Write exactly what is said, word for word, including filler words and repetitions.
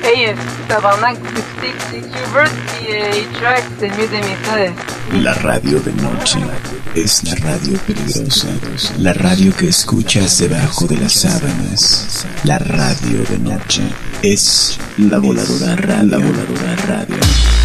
Hey, tabarnak, si tu veux, si track, c'est mieux d'aimer ça. La radio de noche es la radio peligrosa, la radio que escuchas debajo de las sábanas. La radio de noche es la voladora radio, la voladora radio.